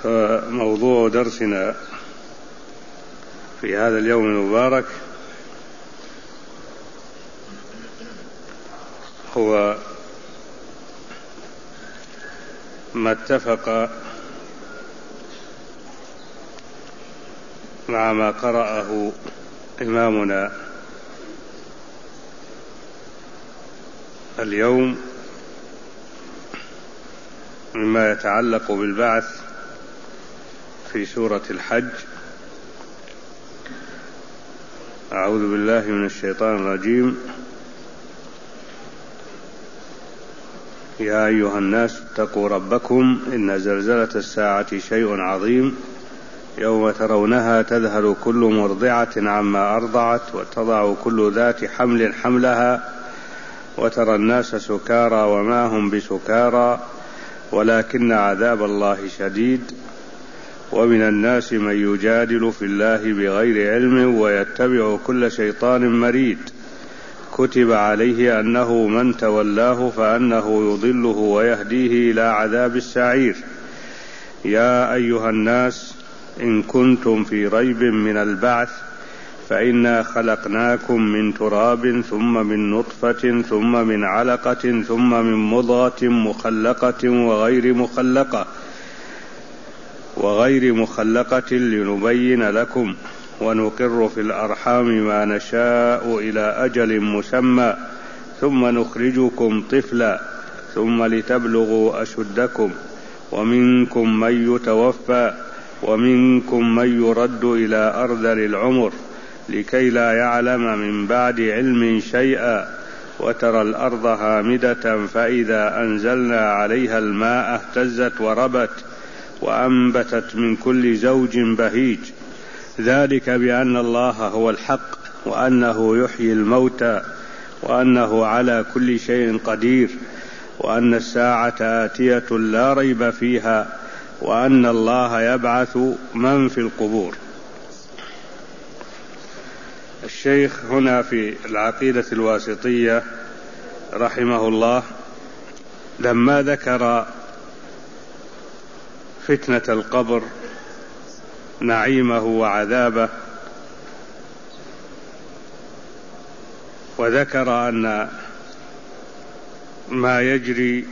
فموضوع درسنا في هذا اليوم المبارك هو ما اتفق مع ما قرأه إمامنا اليوم مما يتعلق بالبعث في سورة الحج. أعوذ بالله من الشيطان الرجيم. يا أيها الناس اتقوا ربكم إن زلزلة الساعة شيء عظيم يوم ترونها تذهل كل مرضعة عما أرضعت وتضع كل ذات حمل حملها وترى الناس سكارى وما هم بسكارى ولكن عذاب الله شديد ومن الناس من يجادل في الله بغير علم ويتبع كل شيطان مريد كتب عليه أنه من تولاه فأنه يضله ويهديه إلى عذاب السعير. يا أيها الناس إن كنتم في ريب من البعث فإنا خلقناكم من تراب ثم من نطفة ثم من علقة ثم من مضغة مخلقة وغير مخلقة لنبين لكم ونقر في الأرحام ما نشاء إلى أجل مسمى ثم نخرجكم طفلا ثم لتبلغوا أشدكم ومنكم من يتوفى ومنكم من يرد إلى أرذل العمر لكي لا يعلم من بعد علم شيئا وترى الأرض هامدة فإذا أنزلنا عليها الماء اهتزت وربت وأنبتت من كل زوج بهيج ذلك بأن الله هو الحق وأنه يحيي الموتى وأنه على كل شيء قدير وأن الساعة آتية لا ريب فيها وأن الله يبعث من في القبور. الشيخ هنا في العقيدة الواسطية رحمه الله لما ذكر فتنة القبر نعيمه وعذابه وذكر أن ما يجري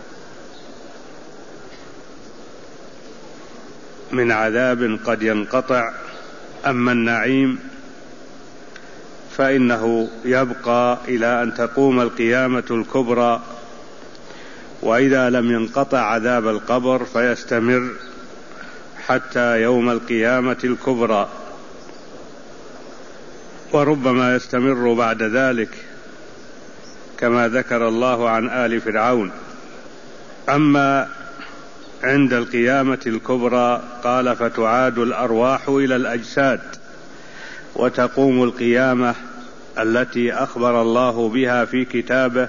من عذاب قد ينقطع أما النعيم فإنه يبقى إلى أن تقوم القيامة الكبرى وإذا لم ينقطع عذاب القبر فيستمر حتى يوم القيامة الكبرى وربما يستمر بعد ذلك كما ذكر الله عن آل فرعون. أما عند القيامة الكبرى قال فتعاد الأرواح إلى الأجساد وتقوم القيامة التي أخبر الله بها في كتابه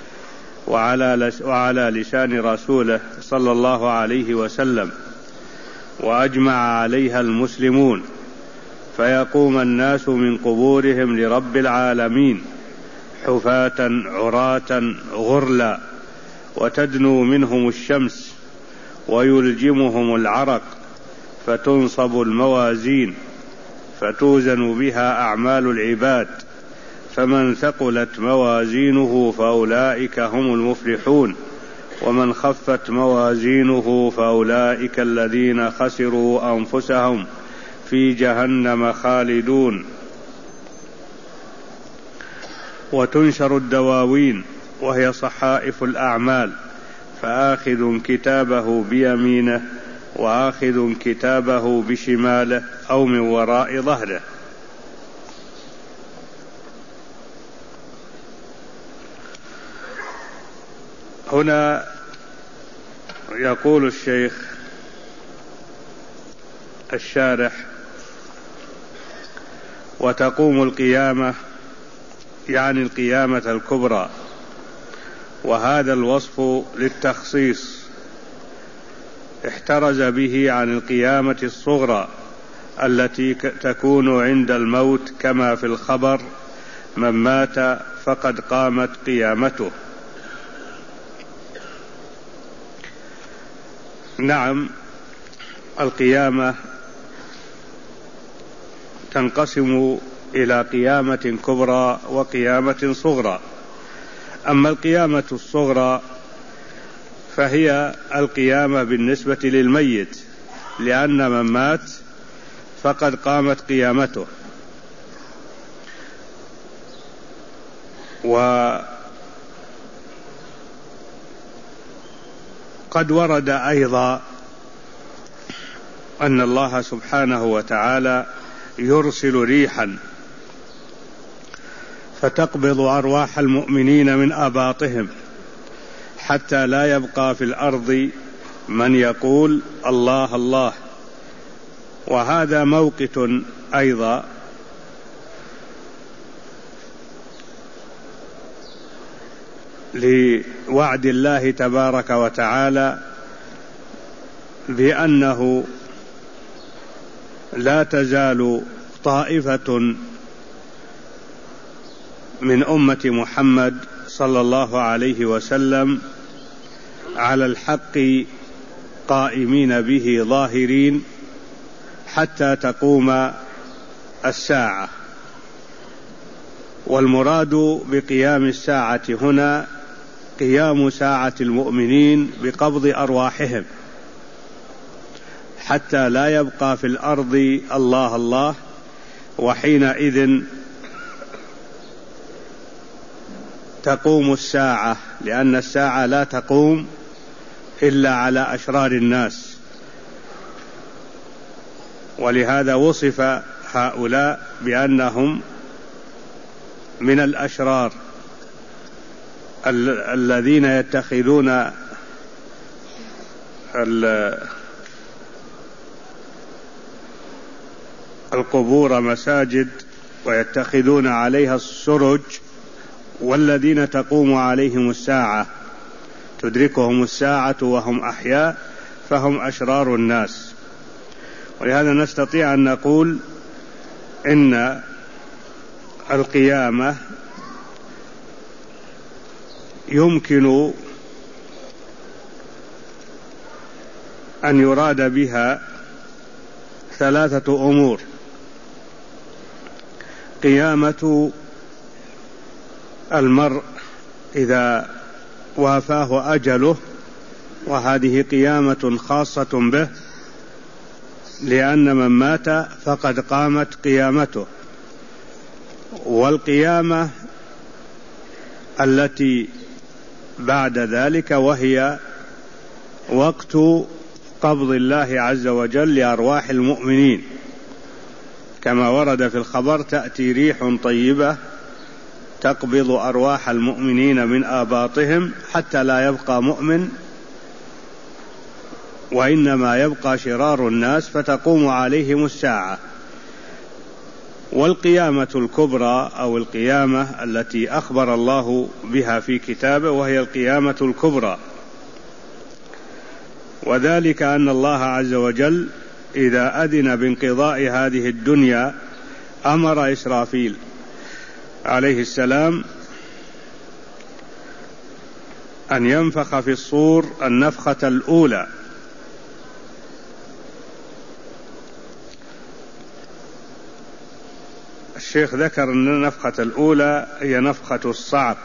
وعلى لسان رسوله صلى الله عليه وسلم وأجمع عليها المسلمون فيقوم الناس من قبورهم لرب العالمين حفاة عراة غرلا وتدنو منهم الشمس ويلجمهم العرق فتنصب الموازين فتوزن بها أعمال العباد فمن ثقلت موازينه فأولئك هم المفلحون ومن خفت موازينه فأولئك الذين خسروا أنفسهم في جهنم خالدون. وتنشر الدواوين وهي صحائف الأعمال فآخذ كتابه بيمينه وآخذ كتابه بشماله أو من وراء ظهره. هنا يقول الشيخ الشارح وتقوم القيامة يعني القيامة الكبرى وهذا الوصف للتخصيص احترز به عن القيامة الصغرى التي تكون عند الموت كما في الخبر من مات فقد قامت قيامته. نعم القيامة تنقسم إلى قيامة كبرى وقيامة صغرى. أما القيامة الصغرى فهي القيامة بالنسبة للميت، لأن من مات فقد قامت قيامته. وقد ورد أيضا أن الله سبحانه وتعالى يرسل ريحا فتقبض أرواح المؤمنين من أباطهم حتى لا يبقى في الأرض من يقول الله الله. وهذا موقت أيضا لوعد الله تبارك وتعالى بأنه لا تزال طائفة من أمة محمد صلى الله عليه وسلم على الحق قائمين به ظاهرين حتى تقوم الساعة. والمراد بقيام الساعة هنا قيام ساعة المؤمنين بقبض أرواحهم حتى لا يبقى في الأرض الله الله. وحينئذ تقوم الساعة، لأن الساعة لا تقوم إلا على أشرار الناس. ولهذا وصف هؤلاء بأنهم من الأشرار الذين يتخذون القبور مساجد ويتخذون عليها السرج، والذين تقوم عليهم الساعة تدركهم الساعة وهم أحياء فهم أشرار الناس. ولهذا نستطيع أن نقول إن القيامة يمكن أن يراد بها ثلاثة أمور: قيامة المرء إذا وافاه أجله، وهذه قيامة خاصة به، لأن من مات فقد قامت قيامته. والقيامة التي بعد ذلك وهي وقت قبض الله عز وجل لأرواح المؤمنين، كما ورد في الخبر: تأتي ريح طيبة تقبض أرواح المؤمنين من آباطهم حتى لا يبقى مؤمن، وإنما يبقى شرار الناس فتقوم عليهم الساعة. والقيامة الكبرى أو القيامة التي أخبر الله بها في كتابه وهي القيامة الكبرى، وذلك أن الله عز وجل إذا أذن بانقضاء هذه الدنيا أمر إسرافيل عليه السلام أن ينفخ في الصور النفخة الأولى، الشيخ ذكر أن النفخة الأولى هي نفخة الصعق،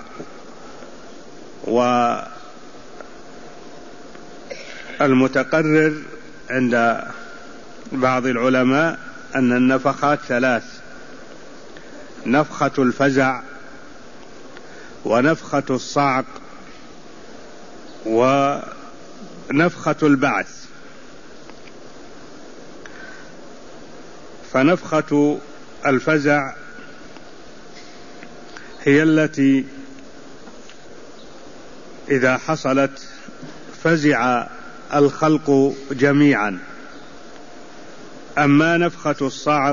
والمتقرر عند بعض العلماء أن النفخات ثلاث: نفخة الفزع، ونفخة الصعق، ونفخة البعث. فنفخة الفزع هي التي إذا حصلت فزع الخلق جميعا. أما نفخة الصعق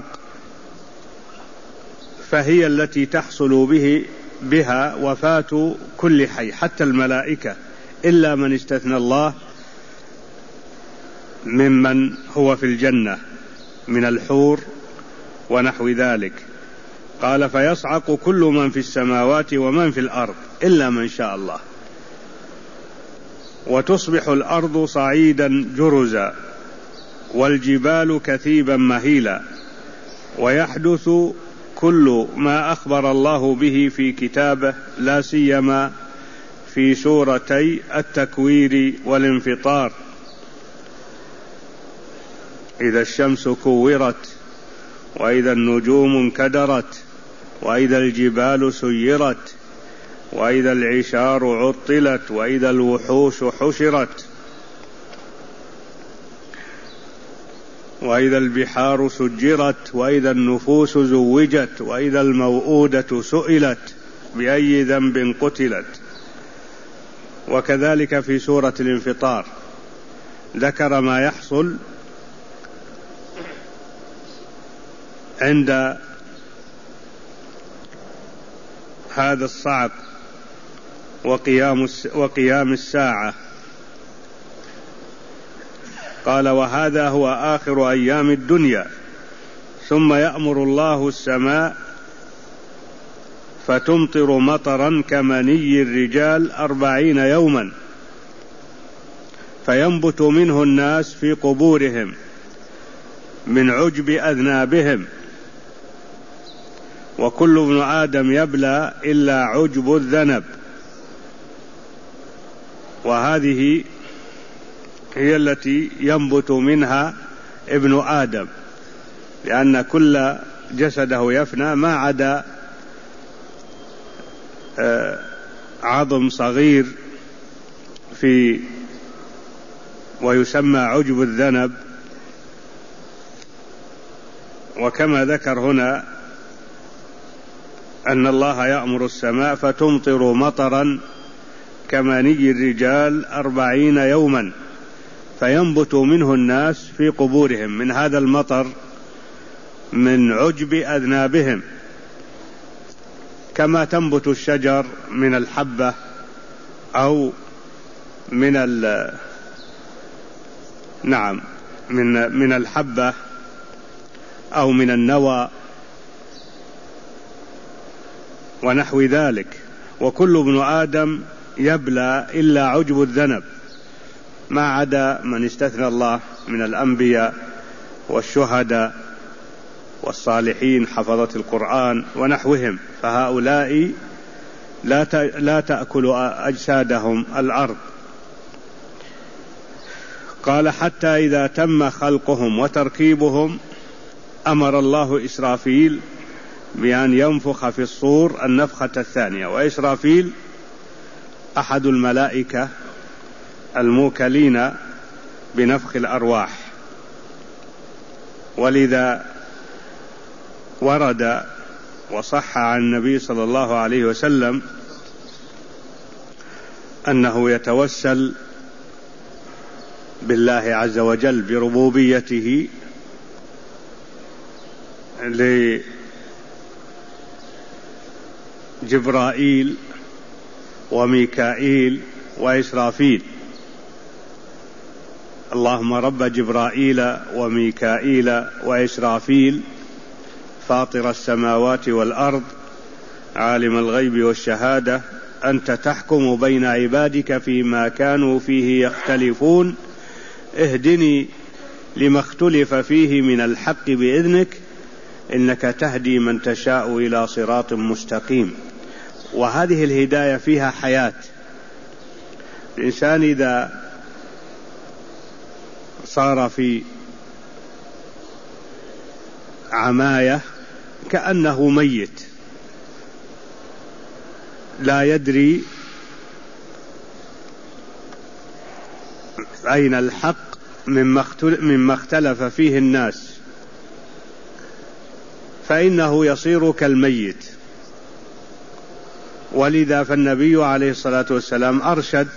فهي التي تحصل بها وفاة كل حي حتى الملائكة، إلا من استثنى الله ممن هو في الجنة من الحور ونحو ذلك. قال: فيصعق كل من في السماوات ومن في الأرض إلا من شاء الله، وتصبح الأرض صعيدا جرزا. والجبال كثيبا مهيلا. ويحدث كل ما أخبر الله به في كتابه، لا سيما في سورتي التكوير والانفطار: إذا الشمس كورت، وإذا النجوم انكدرت، وإذا الجبال سيرت، وإذا العشار عطلت، وإذا الوحوش حشرت، وإذا البحار سجرت، وإذا النفوس زوجت، وإذا الموءودة سئلت بأي ذنب قتلت. وكذلك في سورة الانفطار ذكر ما يحصل عند هذا الصعق وقيام الساعة. قال: وهذا هو آخر أيام الدنيا، ثم يأمر الله السماء فتمطر مطرا كمني الرجال 40 يوما، فينبت منه الناس في قبورهم من عجب أذنابهم، وكل ابن آدم يبلى إلا عجب الذنب. وهذه هي التي ينبت منها ابن آدم، لأن كل جسده يفنى ما عدا عظم صغير ويسمى عجب الذنب. وكما ذكر هنا أن الله يأمر السماء فتمطر مطرا كمني الرجال 40 يوما، فينبت منه الناس في قبورهم من هذا المطر من عجب أذنابهم، كما تنبت الشجر من الحبة أو من الحبة أو من النوى ونحو ذلك. وكل ابن آدم يبلى إلا عجب الذنب، ما عدا من استثنى الله من الأنبياء والشهداء والصالحين حفظة القرآن ونحوهم، فهؤلاء لا تأكل أجسادهم الأرض. قال: حتى إذا تم خلقهم وتركيبهم أمر الله إسرافيل بأن ينفخ في الصور النفخة الثانية. وإسرافيل أحد الملائكة الموكلين بنفخ الأرواح، ولذا ورد وصح عن النبي صلى الله عليه وسلم أنه يتوسل بالله عز وجل بربوبيته لجبرائيل وميكائيل وإسرافيل: اللهم رب جبرائيل وميكائيل وإسرافيل فاطر السماوات والأرض عالم الغيب والشهادة أنت تحكم بين عبادك فيما كانوا فيه يختلفون اهدني لما اختلف فيه من الحق بإذنك إنك تهدي من تشاء إلى صراط مستقيم. وهذه الهداية فيها حياة. الإنسان إذا صار في عماية كأنه ميت لا يدري أين الحق مما اختلف فيه الناس، فإنه يصير كالميت. ولذا فالنبي عليه الصلاة والسلام أرشد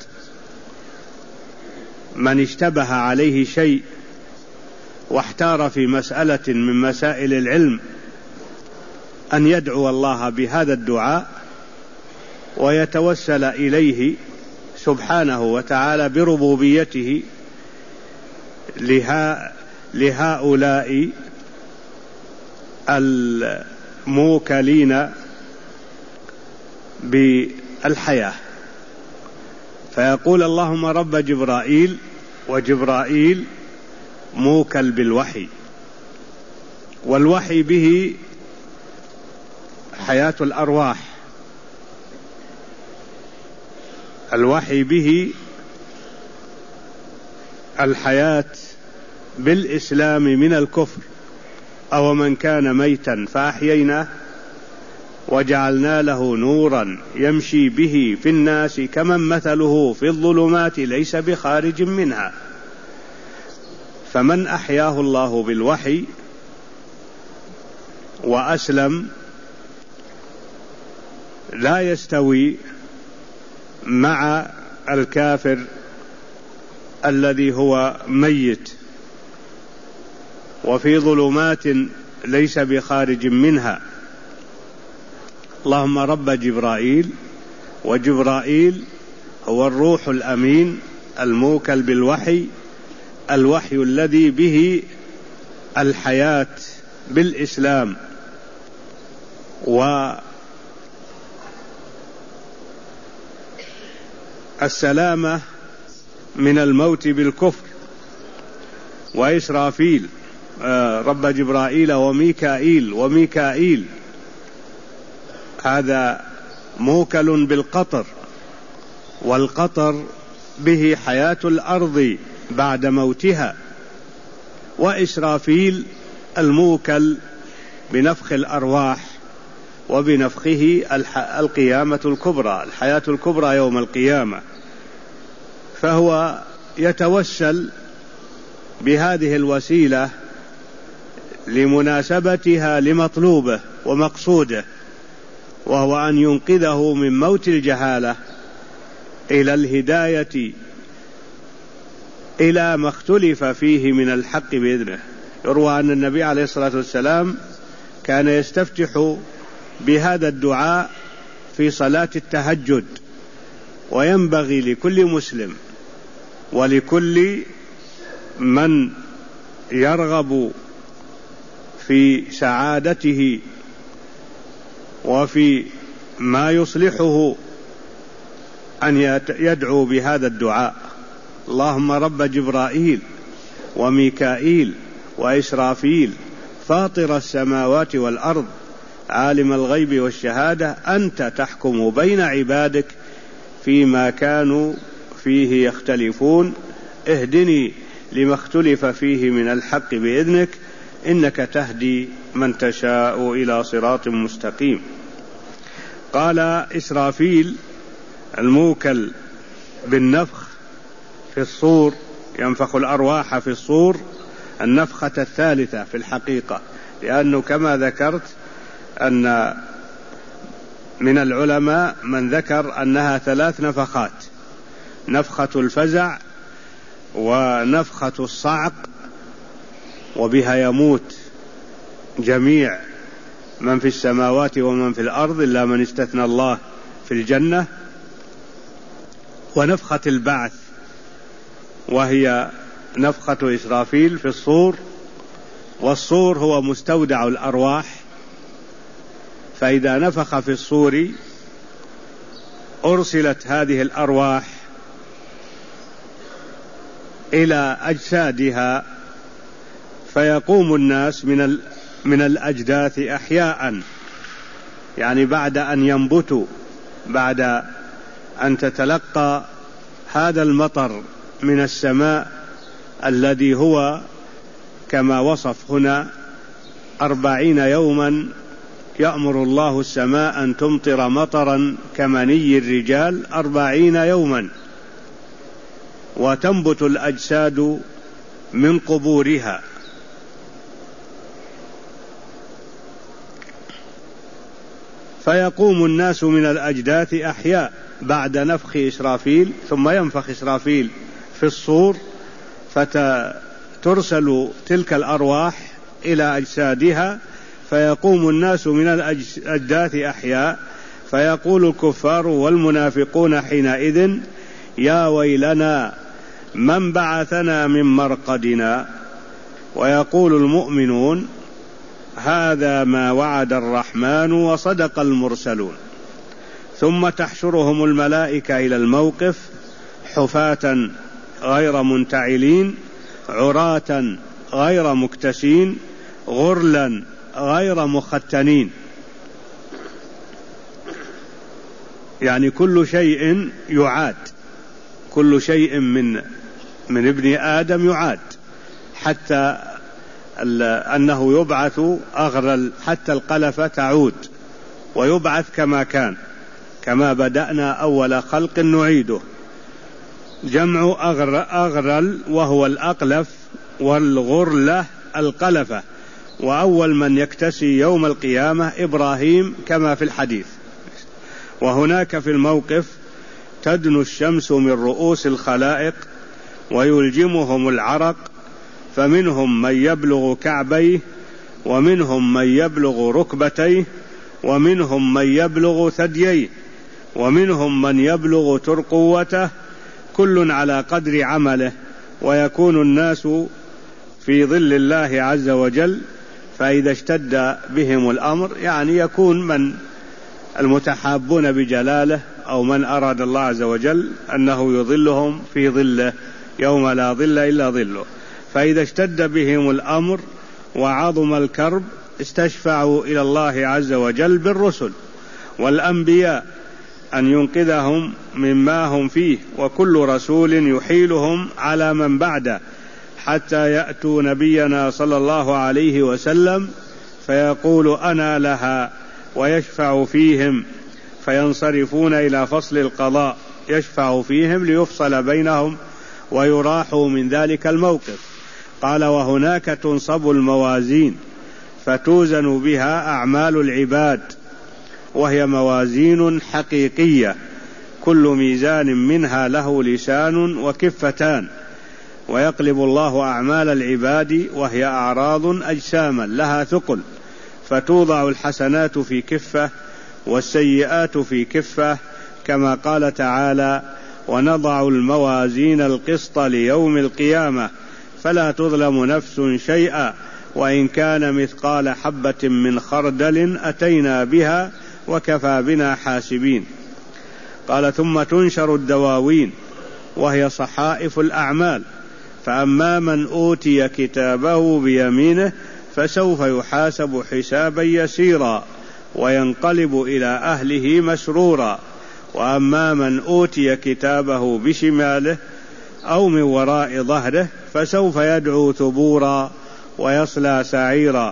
من اشتبه عليه شيء واحتار في مسألة من مسائل العلم أن يدعو الله بهذا الدعاء ويتوسل إليه سبحانه وتعالى بربوبيته لهؤلاء الموكلين بالحياة، فيقول اللهم رب جبرائيل، وجبرائيل موكل بالوحي، والوحي به حياة الأرواح، الوحي به الحياة بالإسلام من الكفر. أو من كان ميتا فأحييناه وجعلنا له نورا يمشي به في الناس كمن مثله في الظلمات ليس بخارج منها. فمن أحياه الله بالوحي وأسلم لا يستوي مع الكافر الذي هو ميت وفي ظلمات ليس بخارج منها. اللهم رب جبرائيل، وجبرائيل هو الروح الأمين الموكل بالوحي، الوحي الذي به الحياة بالإسلام والسلامة من الموت بالكفر. وإسرافيل رب جبرائيل وميكائيل هذا موكل بالقطر، والقطر به حياة الأرض بعد موتها. وإسرافيل الموكل بنفخ الأرواح وبنفخه القيامة الكبرى، الحياة الكبرى يوم القيامة. فهو يتوسل بهذه الوسيلة لمناسبتها لمطلوبه ومقصوده، وهو أن ينقذه من موت الجهالة إلى الهداية إلى ما اختلف فيه من الحق بإذنه. يروى أن النبي عليه الصلاة والسلام كان يستفتح بهذا الدعاء في صلاة التهجد، وينبغي لكل مسلم ولكل من يرغب في سعادته وفي ما يصلحه أن يدعو بهذا الدعاء: اللهم رب جبرائيل وميكائيل وإسرافيل فاطر السماوات والأرض عالم الغيب والشهادة أنت تحكم بين عبادك فيما كانوا فيه يختلفون اهدني لما اختلف فيه من الحق بإذنك إنك تهدي من تشاء إلى صراط مستقيم. قال إسرافيل الموكل بالنفخ في الصور، ينفخ الأرواح في الصور النفخة الثالثة في الحقيقة، لأنه كما ذكرت أن من العلماء من ذكر أنها 3 نفخات: نفخة الفزع ونفخة الصعق، وبها يموت جميع من في السماوات ومن في الأرض إلا من استثنى الله في الجنة، ونفخة البعث وهي نفخة إسرافيل في الصور. والصور هو مستودع الأرواح، فإذا نفخ في الصور أرسلت هذه الأرواح إلى أجسادها، فيقوم الناس من الأجداث أحياء، يعني بعد أن ينبتوا، بعد أن تتلقى هذا المطر من السماء الذي هو كما وصف هنا 40 يوما يأمر الله السماء أن تمطر مطرا كمني الرجال 40 يوما، وتنبت الأجساد من قبورها. فيقوم الناس من الأجداث أحياء بعد نفخ إسرافيل، ثم ينفخ إسرافيل في الصور فترسل تلك الأرواح إلى أجسادها، فيقوم الناس من الأجداث أحياء. فيقول الكفار والمنافقون حينئذ: يا ويلنا من بعثنا من مرقدنا. ويقول المؤمنون: هذا ما وعد الرحمن وصدق المرسلون. ثم تحشرهم الملائكة إلى الموقف حفاة غير منتعلين عراة غير مكتسين غرلا غير مختنين. يعني كل شيء يعاد، كل شيء من ابن آدم يعاد، حتى أنه يبعث أغرل، حتى القلفة تعود ويبعث كما كان، كما بدأنا أول خلق نعيده. جمع أغرل وهو الأقلف، والغرلة القلفة. وأول من يكتسي يوم القيامة إبراهيم كما في الحديث. وهناك في الموقف تدنو الشمس من رؤوس الخلائق ويلجمهم العرق، فمنهم من يبلغ كعبيه، ومنهم من يبلغ ركبتيه، ومنهم من يبلغ ثدييه، ومنهم من يبلغ ترقوته، كل على قدر عمله. ويكون الناس في ظل الله عز وجل، فإذا اشتد بهم الأمر، يعني يكون من المتحابون بجلاله أو من أراد الله عز وجل أنه يظلهم في ظله يوم لا ظل إلا ظله. فإذا اشتد بهم الأمر وعظم الكرب استشفعوا إلى الله عز وجل بالرسل والأنبياء أن ينقذهم مما هم فيه، وكل رسول يحيلهم على من بعده حتى يأتوا نبينا صلى الله عليه وسلم فيقول أنا لها، ويشفع فيهم فينصرفون إلى فصل القضاء، يشفع فيهم ليفصل بينهم ويراحوا من ذلك الموقف. قال وهناك تنصب الموازين فتوزن بها أعمال العباد، وهي موازين حقيقية، كل ميزان منها له لسان وكفتان، ويقلب الله أعمال العباد وهي أعراض أجساما لها ثقل، فتوضع الحسنات في كفة والسيئات في كفة، كما قال تعالى ونضع الموازين القسط ليوم القيامة فلا تظلم نفس شيئا وإن كان مثقال حبة من خردل أتينا بها وكفى بنا حاسبين. قال ثم تنشر الدواوين وهي صحائف الأعمال، فأما من أوتي كتابه بيمينه فسوف يحاسب حسابا يسيرا وينقلب إلى أهله مسرورا، وأما من أوتي كتابه بشماله أو من وراء ظهره فسوف يدعو ثبورا ويصلى سعيرا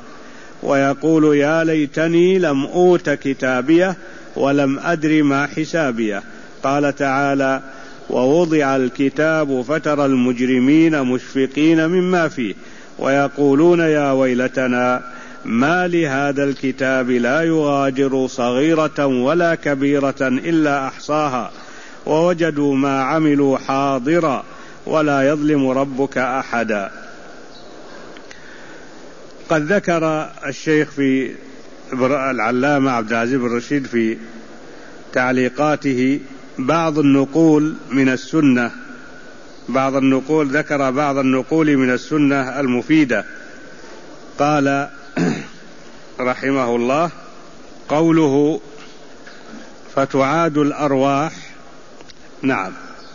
ويقول يا ليتني لم أوت كتابيه ولم أدر ما حسابيه. قال تعالى ووضع الكتاب فترى المجرمين مشفقين مما فيه ويقولون يا ويلتنا ما لهذا الكتاب لا يغادر صغيرة ولا كبيرة إلا أحصاها ووجدوا ما عملوا حاضرا ولا يظلم ربك أحدا. قد ذكر الشيخ في العلامة عبد العزيز بن رشيد في تعليقاته بعض النقول من السنة، ذكر بعض النقول من السنة المفيدة. قال رحمه الله قوله فتعاد الأرواح، نعم،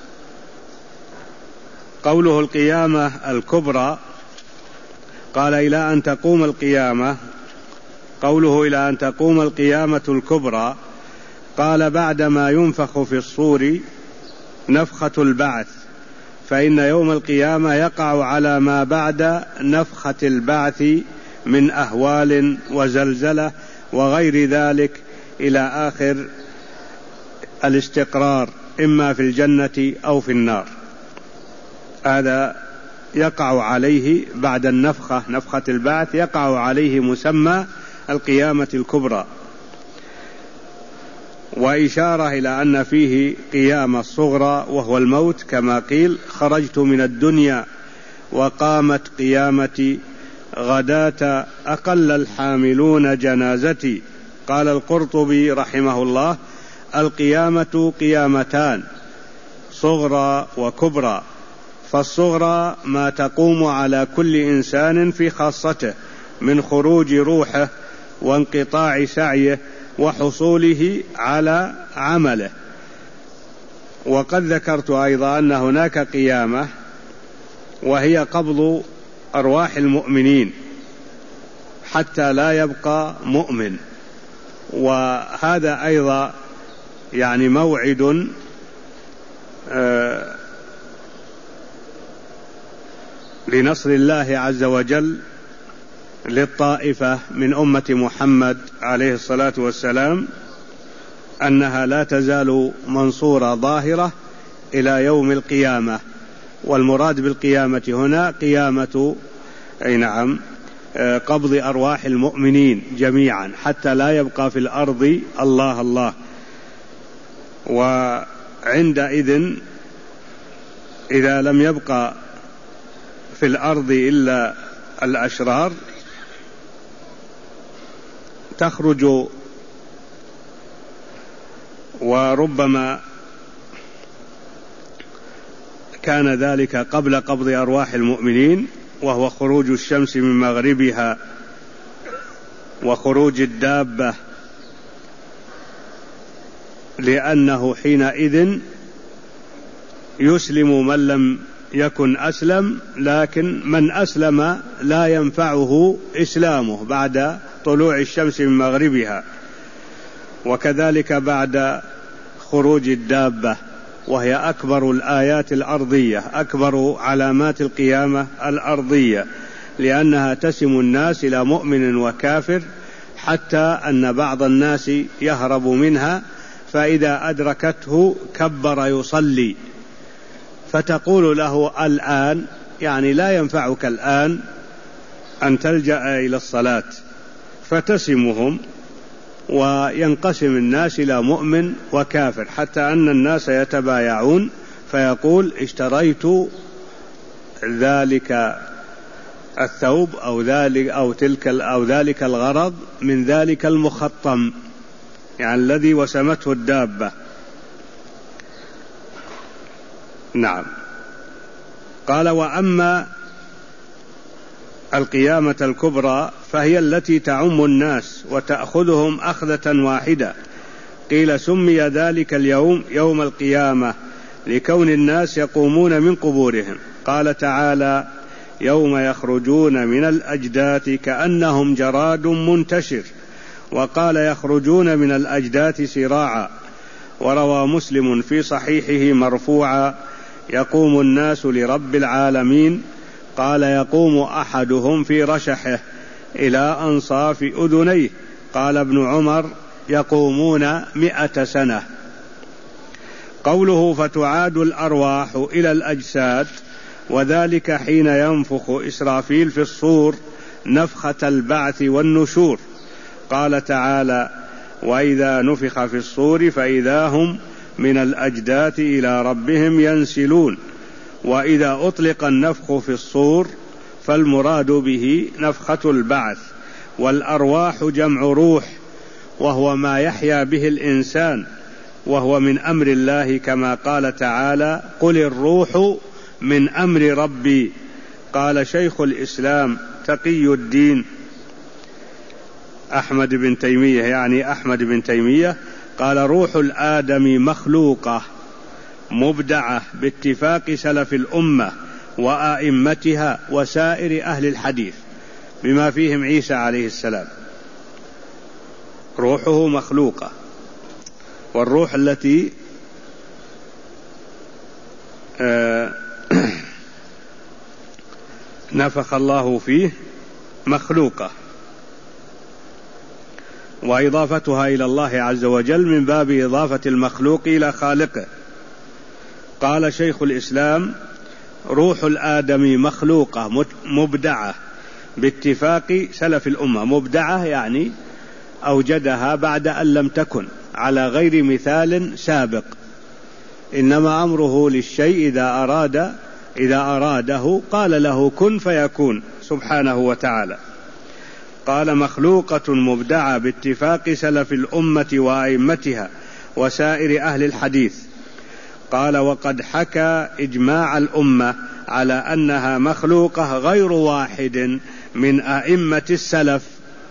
قوله القيامة الكبرى، قال إلى أن تقوم القيامة، قوله إلى أن تقوم القيامة الكبرى، قال بعدما ينفخ في الصور نفخة البعث، فإن يوم القيامة يقع على ما بعد نفخة البعث من أهوال وزلزلة وغير ذلك إلى آخر الاستقرار إما في الجنة أو في النار. هذا يقع عليه بعد النفخة، نفخة البعث، يقع عليه مسمى القيامة الكبرى، وإشارة إلى أن فيه قيامة الصغرى وهو الموت، كما قيل خرجت من الدنيا وقامت قيامتي غداة أقل الحاملون جنازتي. قال القرطبي رحمه الله القيامة قيامتان صغرى وكبرى، فالصغرى ما تقوم على كل إنسان في خاصته من خروج روحه وانقطاع سعيه وحصوله على عمله. وقد ذكرت أيضا أن هناك قيامة وهي قبض أرواح المؤمنين حتى لا يبقى مؤمن. وهذا أيضا يعني موعد لنصر الله عز وجل للطائفة من أمة محمد عليه الصلاة والسلام، أنها لا تزال منصورة ظاهرة إلى يوم القيامة. والمراد بالقيامة هنا قيامة قبض أرواح المؤمنين جميعا حتى لا يبقى في الأرض الله الله. وعندئذ إذا لم يبقى في الأرض إلا الأشرار تخرج، وربما كان ذلك قبل قبض أرواح المؤمنين، وهو خروج الشمس من مغربها وخروج الدابة، لأنه حينئذ يسلم من لم يكن أسلم، لكن من أسلم لا ينفعه إسلامه بعد طلوع الشمس من مغربها. وكذلك بعد خروج الدابة، وهي أكبر الآيات الأرضية، أكبر علامات القيامة الأرضية، لأنها تسم الناس إلى مؤمن وكافر، حتى أن بعض الناس يهرب منها، فإذا أدركته كبر يصلي، فتقول له الآن، يعني لا ينفعك الآن أن تلجأ إلى الصلاة، فتسمهم وينقسم الناس إلى مؤمن وكافر، حتى أن الناس يتبايعون فيقول اشتريت ذلك الثوب أو ذلك الغرض من ذلك المخطم، يعني الذي وسمته الدابة. نعم. قال: وأما القيامة الكبرى فهي التي تعم الناس وتأخذهم أخذة واحدة. قيل: سمي ذلك اليوم يوم القيامة لكون الناس يقومون من قبورهم. قال تعالى: يوم يخرجون من الأجداث كأنهم جراد منتشر. وقال: يخرجون من الأجداث سراعا. وروى مسلم في صحيحه مرفوعا: يقوم الناس لرب العالمين. قال: يقوم أحدهم في رشحه إلى أنصاف أذنيه. قال ابن عمر: يقومون 100 سنة. قوله: فتعاد الأرواح إلى الأجساد، وذلك حين ينفخ إسرافيل في الصور نفخة البعث والنشور. قال تعالى: وإذا نفخ في الصور فإذا هم من الأجداث إلى ربهم ينسلون. وإذا أطلق النفخ في الصور فالمراد به نفخة البعث. والأرواح جمع روح، وهو ما يحيا به الإنسان، وهو من أمر الله، كما قال تعالى: قل الروح من أمر ربي. قال شيخ الإسلام تقي الدين أحمد بن تيمية، يعني أحمد بن تيمية، قال: روح الآدم مخلوقة مبدعة باتفاق سلف الأمة وآئمتها وسائر أهل الحديث، بما فيهم عيسى عليه السلام. روحه مخلوقة، والروح التي نفخ الله فيه مخلوقة، وإضافتها إلى الله عز وجل من باب إضافة المخلوق إلى خالقه. قال شيخ الإسلام: روح الآدم مخلوقة مبدعة باتفاق سلف الأمة. مبدعة يعني أوجدها بعد أن لم تكن، على غير مثال سابق، إنما أمره للشيء إذا أراده قال له كن فيكون سبحانه وتعالى. قال: مخلوقة مبدعة باتفاق سلف الأمة وأئمتها وسائر أهل الحديث. قال: وقد حكى إجماع الأمة على أنها مخلوقة غير واحد من أئمة السلف.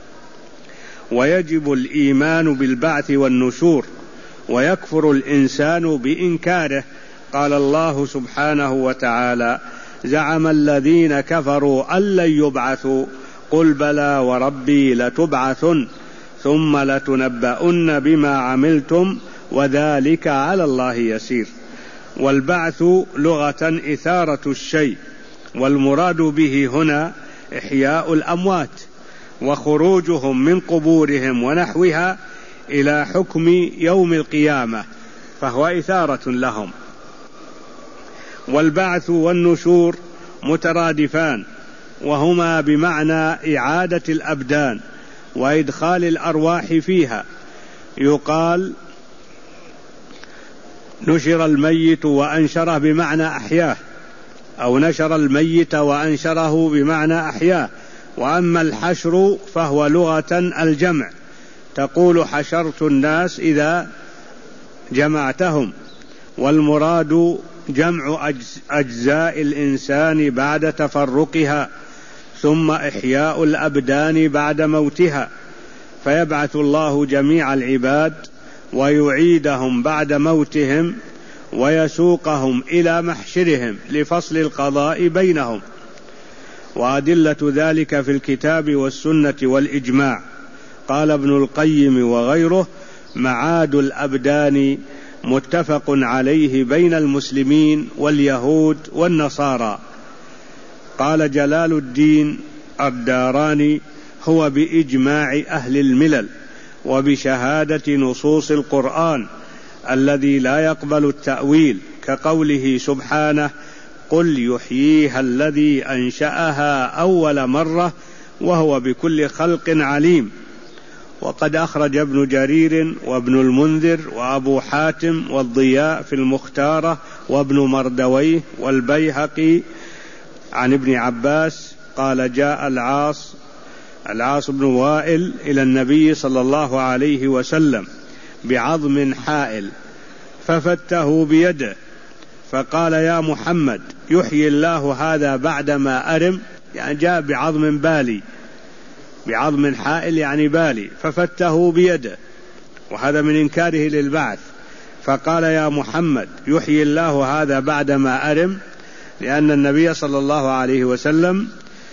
ويجب الإيمان بالبعث والنشور، ويكفر الإنسان بإنكاره. قال الله سبحانه وتعالى: زعم الذين كفروا أن لن يبعثوا قل بلى وربي لتبعثن ثم لتنبؤن بما عملتم وذلك على الله يسير. والبعث لغة إثارة الشيء، والمراد به هنا إحياء الأموات وخروجهم من قبورهم ونحوها إلى حكم يوم القيامة، فهو إثارة لهم. والبعث والنشور مترادفان، وهما بمعنى إعادة الأبدان وإدخال الأرواح فيها. يقال نشر الميت وأنشره بمعنى أحياه، أو نشر الميت وأنشره بمعنى أحياه. وأما الحشر فهو لغة الجمع، تقول حشرت الناس إذا جمعتهم، والمراد جمع أجزاء الإنسان بعد تفرقها، ثم إحياء الأبدان بعد موتها، فيبعث الله جميع العباد ويعيدهم بعد موتهم ويسوقهم إلى محشرهم لفصل القضاء بينهم. وأدلة ذلك في الكتاب والسنة والإجماع. قال ابن القيم وغيره: معاد الأبدان متفق عليه بين المسلمين واليهود والنصارى. قال جلال الدين الداراني: هو بإجماع أهل الملل وبشهادة نصوص القرآن الذي لا يقبل التأويل، كقوله سبحانه: قل يحييها الذي أنشأها أول مرة وهو بكل خلق عليم. وقد أخرج ابن جرير وابن المنذر وأبو حاتم والضياء في المختارة وابن مردويه والبيهقي عن ابن عباس قال: جاء العاص بن وائل إلى النبي صلى الله عليه وسلم بعظم حائل ففته بيده، فقال: يا محمد، يحيي الله هذا بعدما أرم؟ يعني جاء بعظم بالي، بعظم حائل يعني بالي، ففته بيده، وهذا من إنكاره للبعث. فقال: يا محمد، يحيي الله هذا بعدما أرم؟ لأن النبي صلى الله عليه وسلم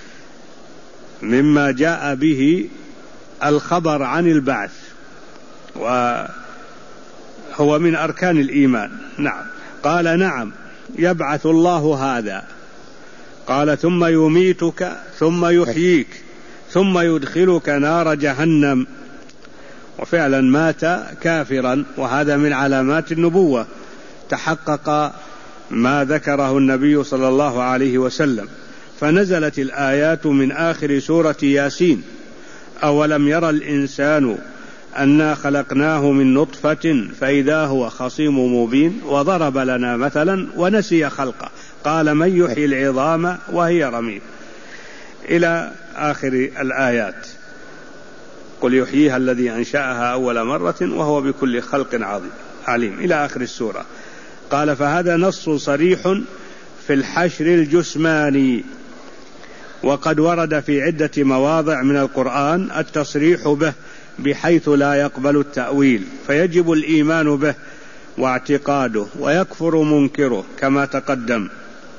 مما جاء به الخبر عن البعث، وهو من أركان الإيمان. نعم. قال: نعم، يبعث الله هذا. قال: ثم يميتك ثم يحييك ثم يدخلك نار جهنم. وفعلا مات كافرا، وهذا من علامات النبوة، تحقق ما ذكره النبي صلى الله عليه وسلم. فنزلت الآيات من آخر سورة ياسين: أولم يرى الإنسان أنا خلقناه من نطفة فإذا هو خصيم مبين، وضرب لنا مثلا ونسي خلقه، قال: من يحيي العظام وهي رميم، إلى آخر الآيات. قل يحييها الذي أنشأها أول مرة وهو بكل خلق عليم، إلى آخر السورة. قال: فهذا نص صريح في الحشر الجسماني، وقد ورد في عدة مواضع من القرآن التصريح به بحيث لا يقبل التأويل، فيجب الإيمان به واعتقاده، ويكفر منكره كما تقدم.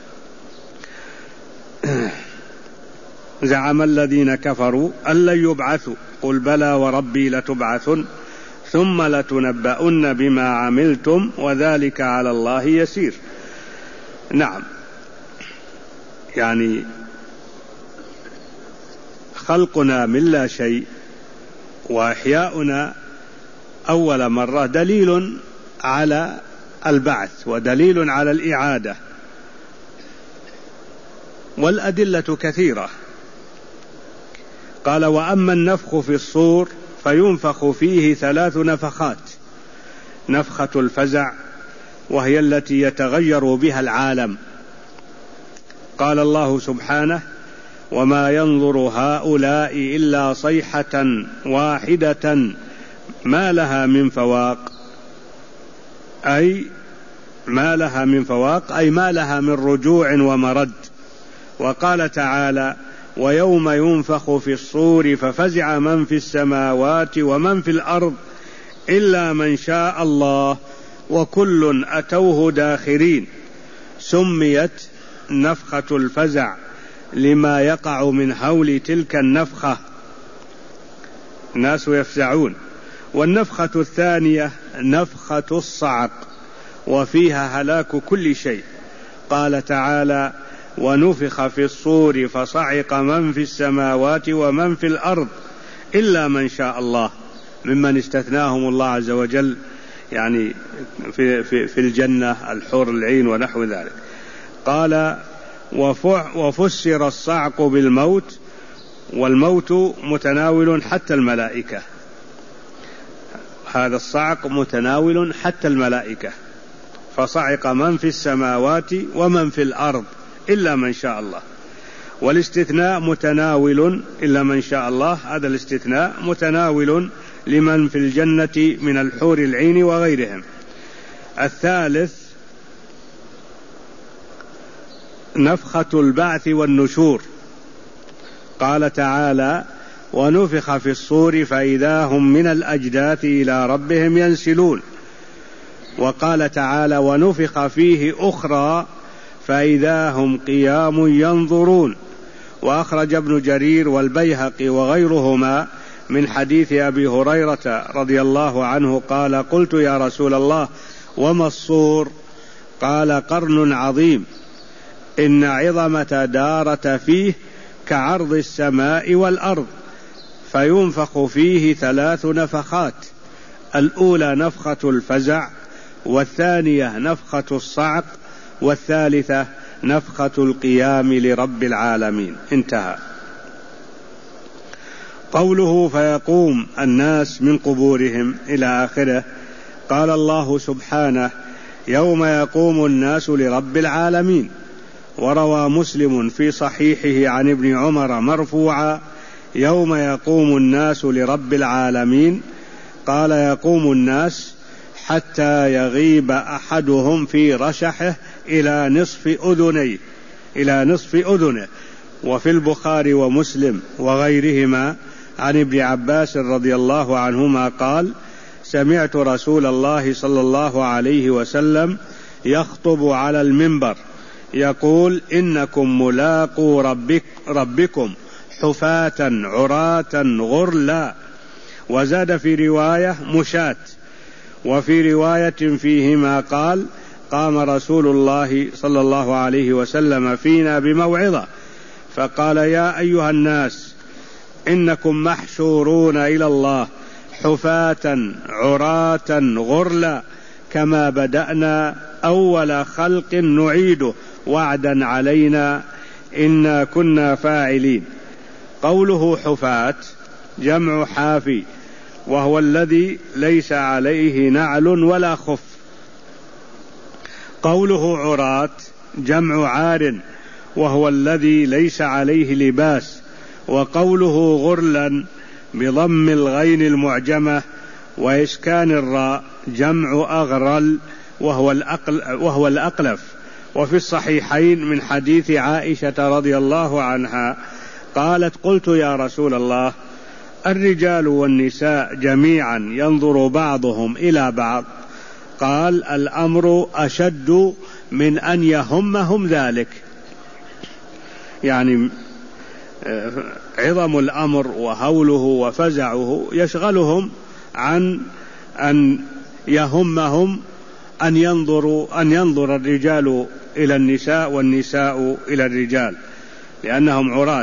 زعم الذين كفروا أن لن يبعثوا قل بلى وربي لتبعثن ثم لتنبؤن بما عملتم وذلك على الله يسير. نعم، يعني خلقنا من لا شيء وإحياؤنا أول مرة دليل على البعث ودليل على الإعادة، والأدلة كثيرة. قال: وأما النفخ في الصور فينفخ فيه 3 نفخات: نفخة الفزع، وهي التي يتغير بها العالم. قال الله سبحانه: وما ينظر هؤلاء إلا صيحة واحدة ما لها من فواق، أي ما لها من فواق، أي ما لها من رجوع ومرد. وقال تعالى: ويوم ينفخ في الصور ففزع من في السماوات ومن في الأرض إلا من شاء الله وكل أتوه داخرين. سميت نفخة الفزع لما يقع من هول تلك النفخة، الناس يفزعون. والنفخة الثانية نفخة الصعق، وفيها هلاك كل شيء. قال تعالى: ونفخ في الصور فصعق من في السماوات ومن في الأرض إلا من شاء الله، ممن استثناهم الله عز وجل يعني في الجنة الحور العين ونحو ذلك. قال: وفسر الصعق بالموت، والموت متناول حتى الملائكة، هذا الصعق متناول حتى الملائكة، فصعق من في السماوات ومن في الأرض إلا من شاء الله. والاستثناء متناول إلا من شاء الله، هذا الاستثناء متناول لمن في الجنة من الحور العين وغيرهم. الثالث نفخة البعث والنشور. قال تعالى: ونفخ في الصور فإذا هم من الأجداث إلى ربهم ينسلون. وقال تعالى: ونفخ فيه أخرى فإذا هم قيام ينظرون. وأخرج ابن جرير والبيهقي وغيرهما من حديث أبي هريرة رضي الله عنه قال: قلت يا رسول الله وما الصور؟ قال: قرن عظيم إن عظمة دارة فيه كعرض السماء والأرض، فينفخ فيه 3 نفخات، الأولى نفخة الفزع، والثانية نفخة الصعق، والثالثة نفخة القيام لرب العالمين. انتهى. قوله: فيقوم الناس من قبورهم إلى آخره. قال الله سبحانه: يوم يقوم الناس لرب العالمين. وروى مسلم في صحيحه عن ابن عمر مرفوعا: يوم يقوم الناس لرب العالمين. قال: يقوم الناس حتى يغيب أحدهم في رشحه إلى نصف أذنه. وفي البخاري ومسلم وغيرهما عن ابن عباس رضي الله عنهما قال: سمعت رسول الله صلى الله عليه وسلم يخطب على المنبر يقول: إنكم ملاقو ربكم حفاة عراة غرلا. وزاد في رواية مشاة. وفي رواية فيهما قال: قام رسول الله صلى الله عليه وسلم فينا بموعظة فقال: يا أيها الناس إنكم محشورون إلى الله حفاة عراة غرلا كما بدأنا أول خلق نعيده وعدا علينا إنا كنا فاعلين. قوله حفاة جمع حافي، وهو الذي ليس عليه نعل ولا خف. قوله عراة جمع عار، وهو الذي ليس عليه لباس. وقوله غرلا بضم الغين المعجمة وإسكان الراء جمع أغرل، وهو الأقلف. وفي الصحيحين من حديث عائشة رضي الله عنها قالت: قلت يا رسول الله الرجال والنساء جميعا ينظر بعضهم إلى بعض؟ قال: الأمر أشد من أن يهمهم ذلك، يعني عظم الأمر وهوله وفزعه يشغلهم عن أن يهمهم أن ينظر الرجال إلى النساء والنساء إلى الرجال، لأنهم عراة.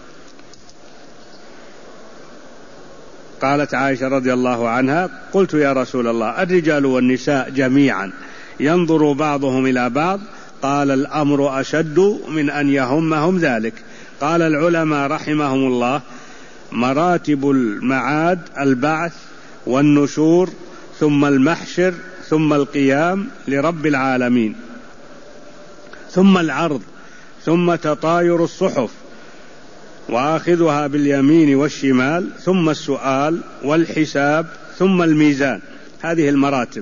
قالت عائشة رضي الله عنها: قلت يا رسول الله الرجال والنساء جميعا ينظر بعضهم إلى بعض؟ قال: الأمر أشد من أن يهمهم ذلك. قال العلماء رحمهم الله: مراتب المعاد البعث والنشور ثم المحشر ثم القيام لرب العالمين ثم العرض ثم تطاير الصحف وآخذها باليمين والشمال ثم السؤال والحساب ثم الميزان. هذه المراتب،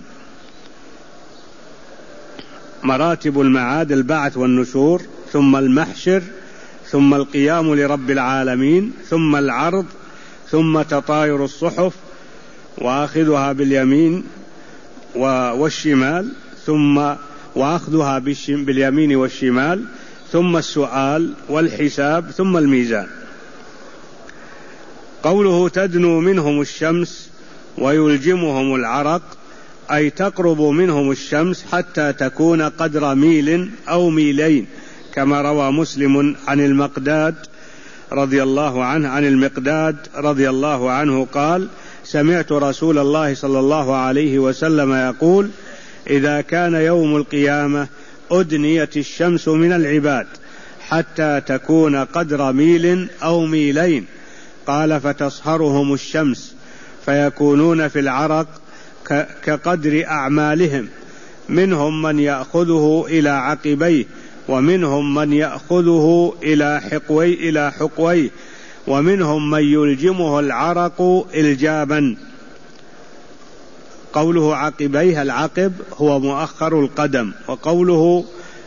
مراتب المعاد البعث والنشور ثم المحشر ثم القيام لرب العالمين ثم العرض ثم تطاير الصحف وآخذها باليمين والشمال ثم وأخذها باليمين والشمال ثم السؤال والحساب ثم الميزان. قوله تدنو منهم الشمس ويلجمهم العرق، أي تقرب منهم الشمس حتى تكون قدر ميل أو ميلين، كما روى مسلم عن المقداد رضي الله عنه قال: سمعت رسول الله صلى الله عليه وسلم يقول: إذا كان يوم القيامة أدنيت الشمس من العباد حتى تكون قدر ميل أو ميلين، قال: فتصهرهم الشمس فيكونون في العرق كقدر أعمالهم، منهم من يأخذه إلى عقبيه، ومنهم من يأخذه إلى حقويه، ومنهم من يلجمه العرق إلجابا. قوله عقبيه، العقب هو مؤخر القدم، وقوله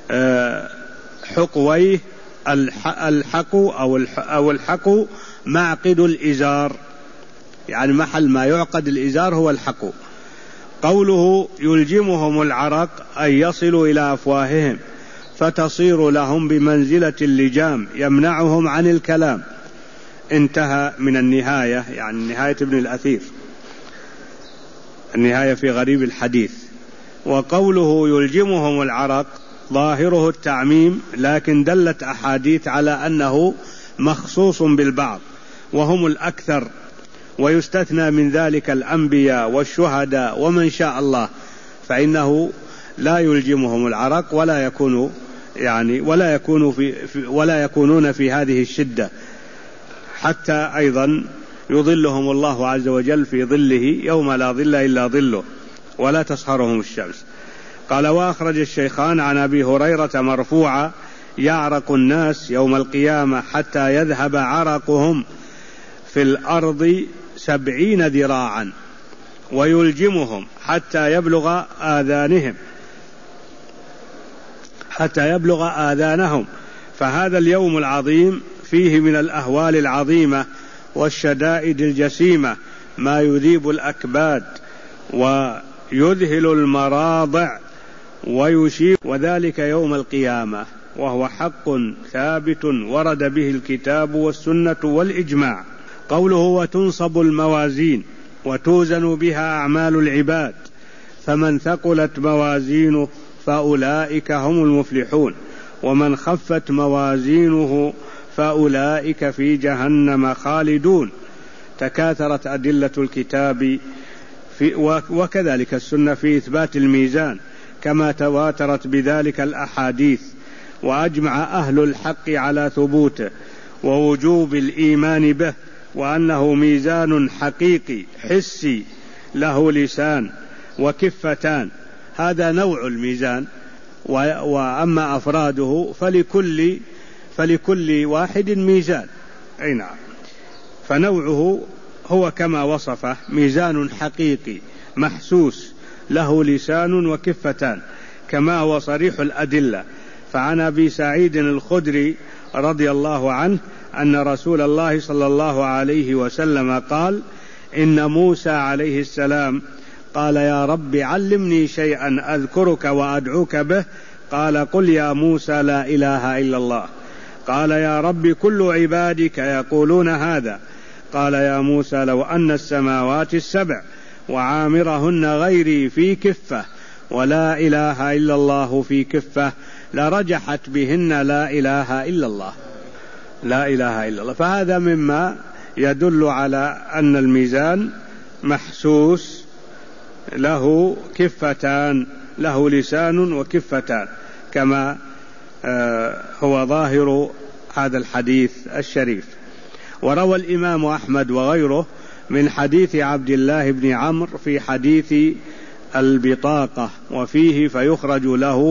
حقويه الحق أو الحق معقد الإزار، يعني محل ما يعقد الإزار هو الحق. قوله يلجمهم العرق، أي يصل إلى أفواههم فتصير لهم بمنزلة اللجام يمنعهم عن الكلام. انتهى من النهاية، يعني نهاية ابن الأثير، النهاية في غريب الحديث. وقوله يلجمهم العرق ظاهره التعميم، لكن دلت أحاديث على أنه مخصوص بالبعض وهم الأكثر، ويستثنى من ذلك الأنبياء والشهداء ومن شاء الله، فإنه لا يلجمهم العرق ولا يكونون في هذه الشدة، حتى أيضا يظلهم الله عز وجل في ظله يوم لا ظل إلا ظله، ولا تصهرهم الشمس. قال: وأخرج الشيخان عن أبي هريرة مرفوعا: يعرق الناس يوم القيامة حتى يذهب عرقهم في الأرض 70 ذراعا، ويلجمهم حتى يبلغ آذانهم. فهذا اليوم العظيم فيه من الأهوال العظيمة والشدائد الجسيمة ما يذيب الأكباد ويذهل المراضع ويشيب، وذلك يوم القيامة، وهو حق ثابت ورد به الكتاب والسنة والإجماع. قوله وتنصب الموازين وتوزن بها أعمال العباد، فمن ثقلت موازينه فأولئك هم المفلحون، ومن خفت موازينه فأولئك في جهنم خالدون. تكاثرت أدلة الكتاب وكذلك السنة في إثبات الميزان، كما تواترت بذلك الأحاديث، وأجمع أهل الحق على ثبوته ووجوب الإيمان به، وأنه ميزان حقيقي حسي له لسان وكفتان. هذا نوع الميزان، وأما أفراده فلكل واحد ميزان. أي نعم. فنوعه هو كما وصفه، ميزان حقيقي محسوس له لسان وكفتان، كما هو صريح الأدلة. فعن أبي سعيد الخدري رضي الله عنه أن رسول الله صلى الله عليه وسلم قال: إن موسى عليه السلام قال: يا رب علمني شيئا أذكرك وأدعوك به. قال: قل يا موسى لا إله إلا الله. قال: يا رب كل عبادك يقولون هذا. قال: يا موسى لو أن السماوات السبع وعامرهن غيري في كفة ولا إله إلا الله في كفة لرجحت بهن لا إله إلا الله. لا إله إلا الله. فهذا مما يدل على أن الميزان محسوس له كفتان، له لسان وكفتان، كما هو ظاهر هذا الحديث الشريف. وروى الإمام أحمد وغيره من حديث عبد الله بن عمرو في حديث البطاقة، وفيه فيخرج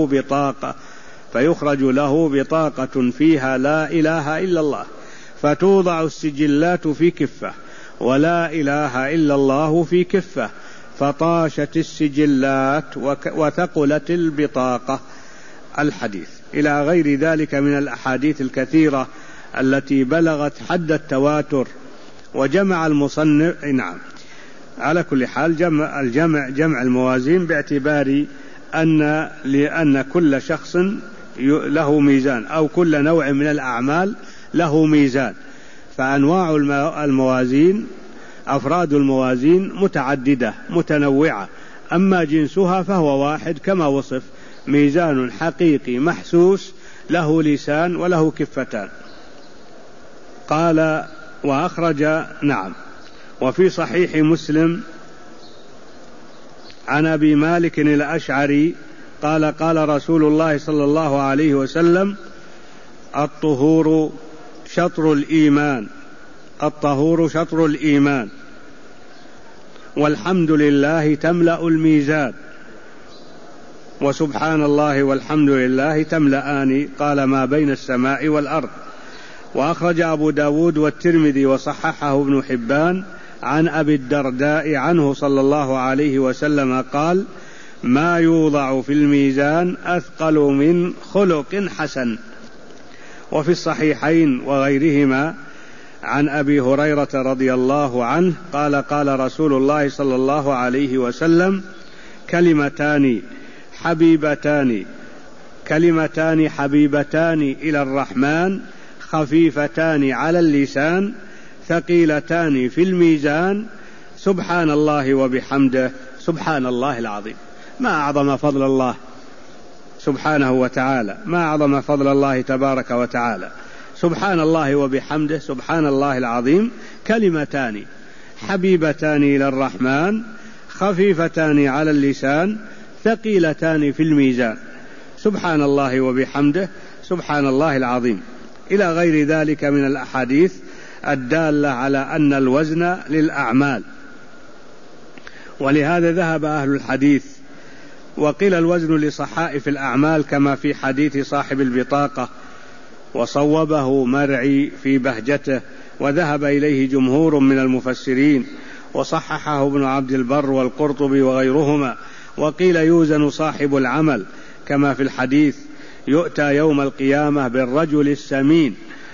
له بطاقة فيها لا إله إلا الله، فتوضع السجلات في كفة ولا إله إلا الله في كفة، فطاشت السجلات وثقلت البطاقة. الحديث إلى غير ذلك من الأحاديث الكثيرة التي بلغت حد التواتر. وجمع المصنف نعم على كل حال جمع الموازين باعتبار لأن كل شخص له ميزان، أو كل نوع من الأعمال له ميزان. فأنواع الموازين، أفراد الموازين متعددة متنوعة، أما جنسها فهو واحد كما وصف: ميزان حقيقي محسوس له لسان وله كفتان. قال وأخرج وفي صحيح مسلم عن أبي مالك الأشعري قال: قال رسول الله صلى الله عليه وسلم: الطهور شطر الإيمان، والحمد لله تملأ الميزان، وسبحان الله والحمد لله تملأان، قال ما بين السماء والأرض. وأخرج أبو داود والترمذي وصححه ابن حبان عن أبي الدرداء عنه صلى الله عليه وسلم قال: ما يوضع في الميزان أثقل من خلق حسن. وفي الصحيحين وغيرهما عن أبي هريرة رضي الله عنه قال: قال رسول الله صلى الله عليه وسلم: كلمتان حبيبتان إلى الرحمن، خفيفتان على اللسان، ثقيلتان في الميزان، سبحان الله وبحمده، سبحان الله العظيم. ما أعظم فضل الله سبحانه وتعالى، ما أعظم فضل الله تبارك وتعالى. سبحان الله وبحمده، سبحان الله العظيم، كلمتان حبيبتان إلى الرحمن، خفيفتان على اللسان، ثقيلتان في الميزان، سبحان الله وبحمده، سبحان الله العظيم، إلى غير ذلك من الأحاديث الدالة على أن الوزن للأعمال. ولهذا ذهب أهل الحديث، وقيل الوزن لصحائف الأعمال كما في حديث صاحب البطاقة، وصوبه مرعي في بهجته، وذهب إليه جمهور من المفسرين، وصححه ابن عبد البر والقرطبي وغيرهما. وقيل يوزن صاحب العمل كما في الحديث: يؤتى يوم القيامة بالرجل السمين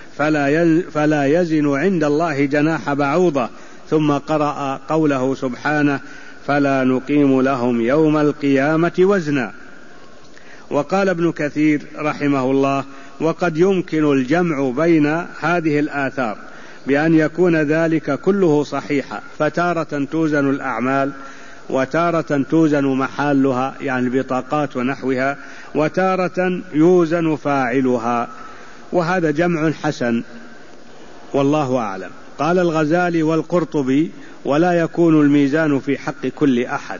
فلا يزن عند الله جناح بعوضة، ثم قرأ قوله سبحانه: فلا نقيم لهم يوم القيامة وزنا. وقال ابن كثير رحمه الله: وقد يمكن الجمع بين هذه الآثار بأن يكون ذلك كله صحيحا، فتارة توزن الأعمال، وتارة توزن محلها يعني البطاقات ونحوها، وتارة يوزن فاعلها، وهذا جمع حسن والله أعلم. قال الغزالي والقرطبي: ولا يكون الميزان في حق كل أحد،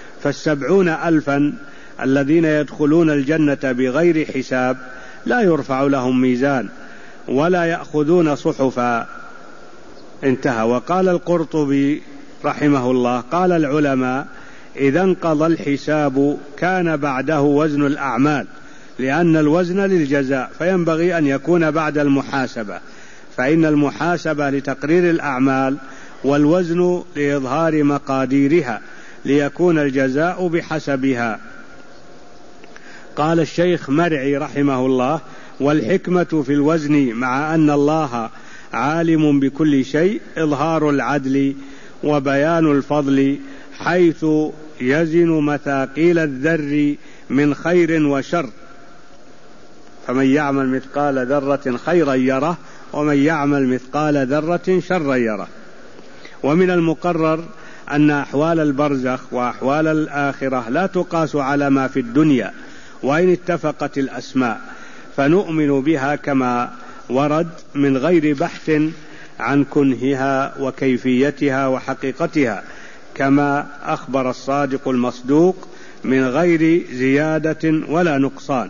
70,000 الذين يدخلون الجنة بغير حساب لا يرفع لهم ميزان ولا يأخذون صحفا. انتهى. وقال القرطبي رحمه الله: قال العلماء: إذا انقضى الحساب كان بعده وزن الأعمال، لأن الوزن للجزاء، فينبغي أن يكون بعد المحاسبة، فإن المحاسبة لتقرير الأعمال، والوزن لإظهار مقاديرها ليكون الجزاء بحسبها. قال الشيخ مرعي رحمه الله: والحكمة في الوزن مع أن الله عالم بكل شيء إظهار العدل وبيان الفضل، حيث يزن مثاقيل الذر من خير وشر، فمن يعمل مثقال ذرة خيرا يره، ومن يعمل مثقال ذرة شرا يره. ومن المقرر أن أحوال البرزخ وأحوال الآخرة لا تقاس على ما في الدنيا، وإن اتفقت الأسماء فنؤمن بها كما ورد من غير بحث عن كنهها وكيفيتها وحقيقتها، كما أخبر الصادق المصدوق من غير زيادة ولا نقصان.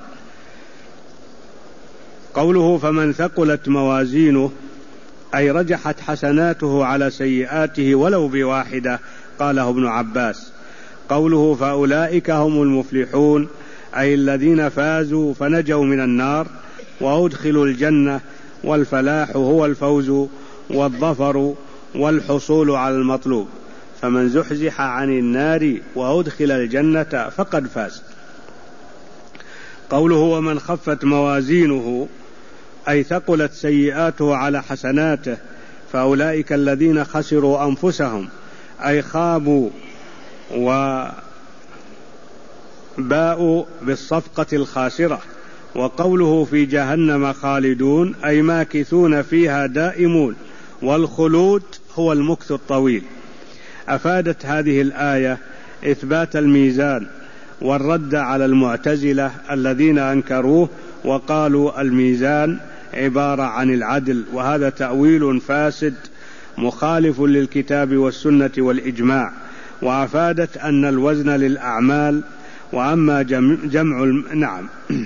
قوله: فمن ثقلت موازينه، أي رجحت حسناته على سيئاته ولو بواحدة، قاله ابن عباس. قوله: فأولئك هم المفلحون، أي الذين فازوا فنجوا من النار وأدخلوا الجنة، والفلاح هو الفوز والظفر والحصول على المطلوب، فمن زحزح عن النار وأدخل الجنة فقد فاز. قوله: ومن خفت موازينه، أي ثقلت سيئاته على حسناته، فأولئك الذين خسروا أنفسهم، أي خابوا وباءوا بالصفقة الخاسرة، وقوله في جهنم خالدون أي ماكثون فيها دائمون، والخلود هو المكث الطويل. أفادت هذه الآية إثبات الميزان والرد على المعتزلة الذين أنكروه وقالوا الميزان عبارة عن العدل، وهذا تأويل فاسد مخالف للكتاب والسنة والإجماع. وأفادت أن الوزن للأعمال. وأما نعم.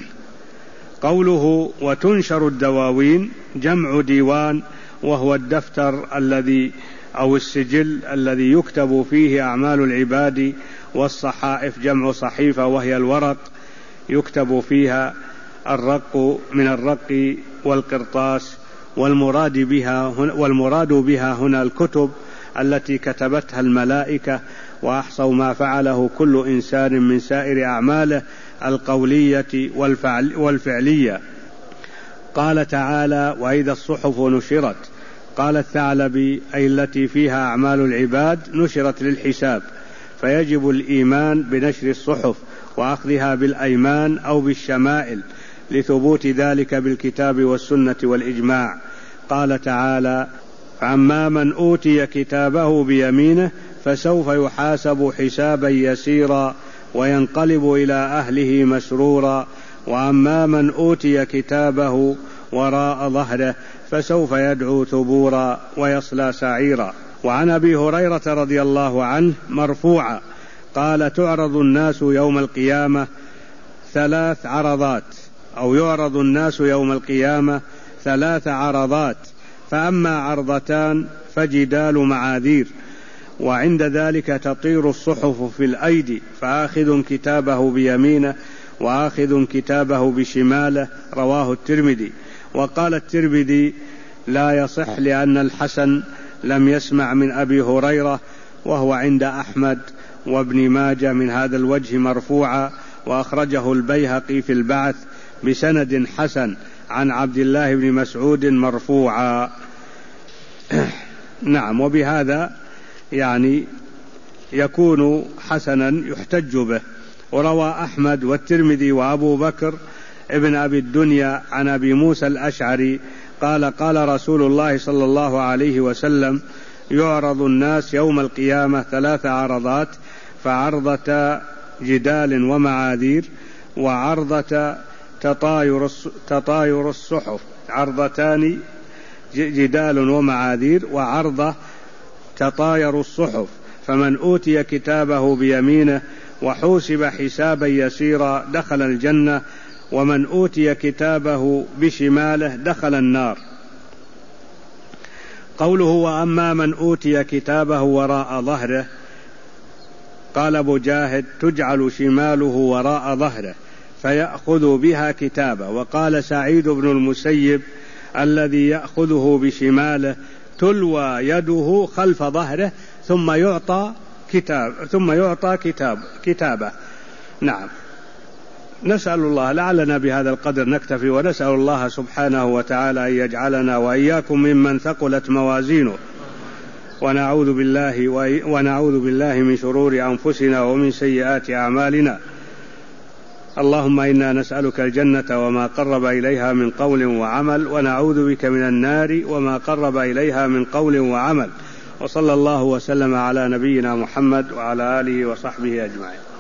قوله وتنشر الدواوين جمع ديوان، وهو الدفتر الذي أو السجل الذي يكتب فيه أعمال العباد، والصحائف جمع صحيفة وهي الورق يكتب فيها الرق من الرق والقرطاس، والمراد بها هنا الكتب التي كتبتها الملائكة وأحصوا ما فعله كل إنسان من سائر أعماله القولية والفعلية. قال تعالى وإذا الصحف نشرت، قال الثعلبي أي التي فيها أعمال العباد نشرت للحساب، فيجب الإيمان بنشر الصحف وأخذها بالأيمان أو بالشمائل لثبوت ذلك بالكتاب والسنة والإجماع. قال تعالى عما من أوتي كتابه بيمينه فسوف يحاسب حسابا يسيرا وينقلب إلى أهله مسرورا، وأما من أوتي كتابه وراء ظهره فسوف يدعو ثبورا ويصلى سعيرا. وعن أبي هريرة رضي الله عنه مرفوعا قال تعرض الناس يوم القيامة 3 عرضات، أو يعرض الناس يوم القيامة 3 عرضات، فأما عرضتان فجدال معاذير، وعند ذلك تطير الصحف في الأيدي، فآخذ كتابه بيمينه وآخذ كتابه بشماله. رواه الترمذي. وقال الترمذي لا يصح لأن الحسن لم يسمع من أبي هريرة، وهو عند أحمد وابن ماجه من هذا الوجه مرفوعا، وأخرجه البيهقي في البعث بسند حسن عن عبد الله بن مسعود مرفوعا. نعم. وبهذا يعني يكون حسنا يحتج به. وروى أحمد والترمذي وأبو بكر ابن أبي الدنيا عن أبي موسى الأشعري قال قال رسول الله صلى الله عليه وسلم يعرض الناس يوم القيامة 3 عرضات، فعرضة جدال ومعاذير، وعرضة تطاير الصحف، عرضتان جدال ومعاذير، وعرضة تطاير الصحف. فمن أوتي كتابه بيمينه وحوسب حسابا يسيرا دخل الجنة، ومن أوتي كتابه بشماله دخل النار. قوله وأما من أوتي كتابه وراء ظهره، قال مجاهد تجعل شماله وراء ظهره فيأخذ بها كتابه. وقال سعيد بن المسيب الذي يأخذه بشماله تلوى يده خلف ظهره ثم يعطى كتابه. نعم. نسأل الله، لعلنا بهذا القدر نكتفي، ونسأل الله سبحانه وتعالى أن يجعلنا وإياكم ممن ثقلت موازينه، ونعوذ بالله من شرور أنفسنا ومن سيئات أعمالنا. اللهم إنا نسألك الجنة وما قرب إليها من قول وعمل، ونعوذ بك من النار وما قرب إليها من قول وعمل. وصلى الله وسلم على نبينا محمد وعلى آله وصحبه أجمعين.